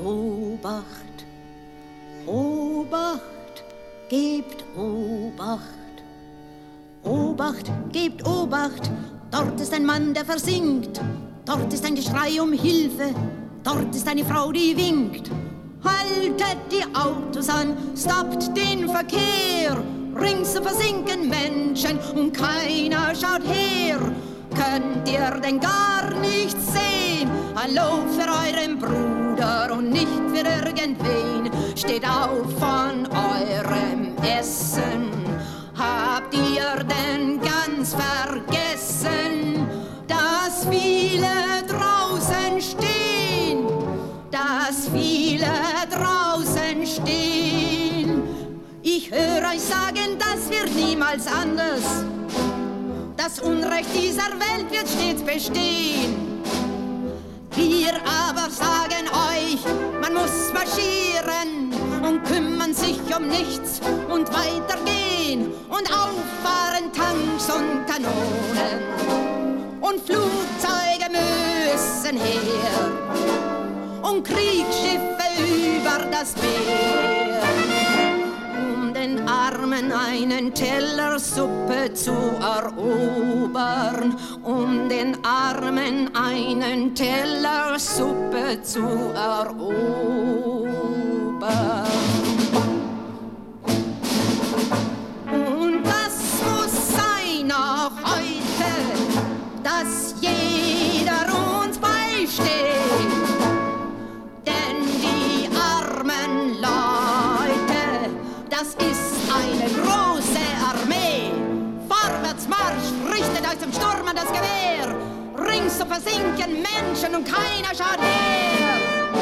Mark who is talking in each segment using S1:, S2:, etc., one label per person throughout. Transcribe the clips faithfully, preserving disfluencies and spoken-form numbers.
S1: Obacht, Obacht, gebt Obacht. Obacht, gebt Obacht, dort ist ein Mann, der versinkt. Dort ist ein Geschrei um Hilfe, dort ist eine Frau, die winkt. Haltet die Autos an, stoppt den Verkehr. Rings versinken Menschen und keiner schaut her. Könnt ihr denn gar nichts sehen? Hallo für euren Bruder und nicht für irgendwen. Steht auf von eurem Essen. Habt ihr denn ganz vergessen, dass viele draußen stehen? Dass viele draußen stehen. Ich höre euch sagen, das wird niemals anders. Das Unrecht dieser Welt wird stets bestehen. Wir aber sagen euch, man muss marschieren und kümmern sich um nichts und weitergehen und auffahren Tanks und Kanonen und Flugzeuge müssen her und Kriegsschiffe über das Meer. Den Armen einen Teller Suppe zu erobern, um den Armen einen Teller Suppe zu erobern. Und das muss sein auch heute, dass jeder uns beisteht, denn die armen Leute, das ist eine große Armee. Vorwärts Marsch, richtet euch zum Sturm an das Gewehr. Rings so versinken Menschen und keiner schaut her.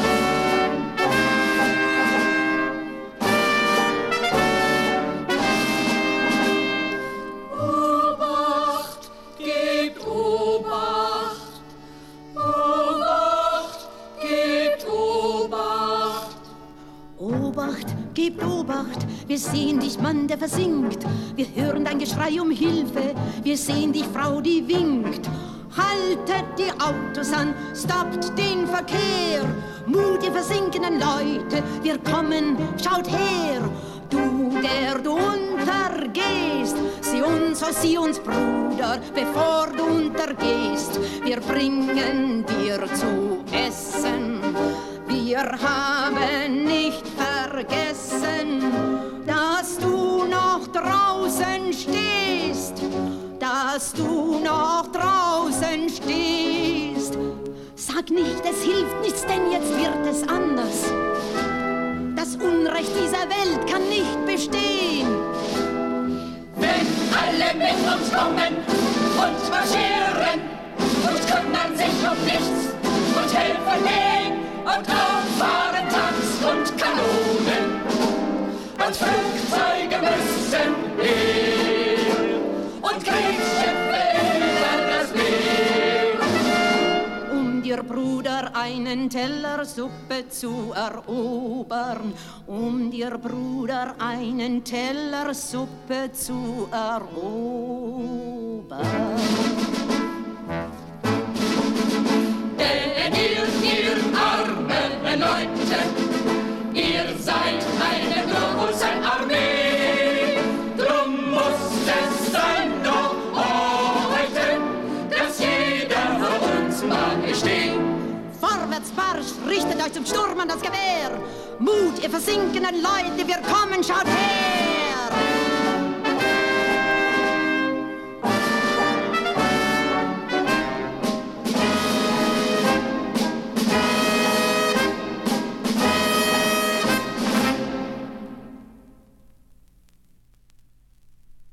S2: Obacht, gebt Obacht. Obacht, gebt Obacht.
S1: Obacht, gebt Obacht, wir sehen dich, Mann, der versinkt. Wir hören dein Geschrei um Hilfe, wir sehen dich, Frau, die winkt. Haltet die Autos an, stoppt den Verkehr. Mut, ihr versinkenden Leute, wir kommen, schaut her. Du, der du untergehst, sieh uns, oh sieh uns, Bruder, bevor du untergehst. Wir bringen dir zu essen. Wir haben nicht vergessen, dass du noch draußen stehst, dass du noch draußen stehst. Sag nicht, es hilft nichts, denn jetzt wird es anders. Das Unrecht dieser Welt kann nicht bestehen.
S2: Wenn alle mit uns kommen und marschieren und kümmern sich um nichts und helfen Weg und auffahren Tanks und Kanonen und Flugzeuge müssen her und Kriegsschiffe über das Meer.
S1: Um dir, Bruder, einen Teller Suppe zu erobern, um dir, Bruder, einen Teller Suppe zu erobern.
S2: Denn ihr, ihr armen Leute, ihr seid eine große Armee. Drum muss es sein doch heute, dass jeder für uns mal steht.
S1: Vorwärts Marsch, richtet euch zum Sturm an das Gewehr. Mut, ihr versinkenden Leute, wir kommen, schaut her.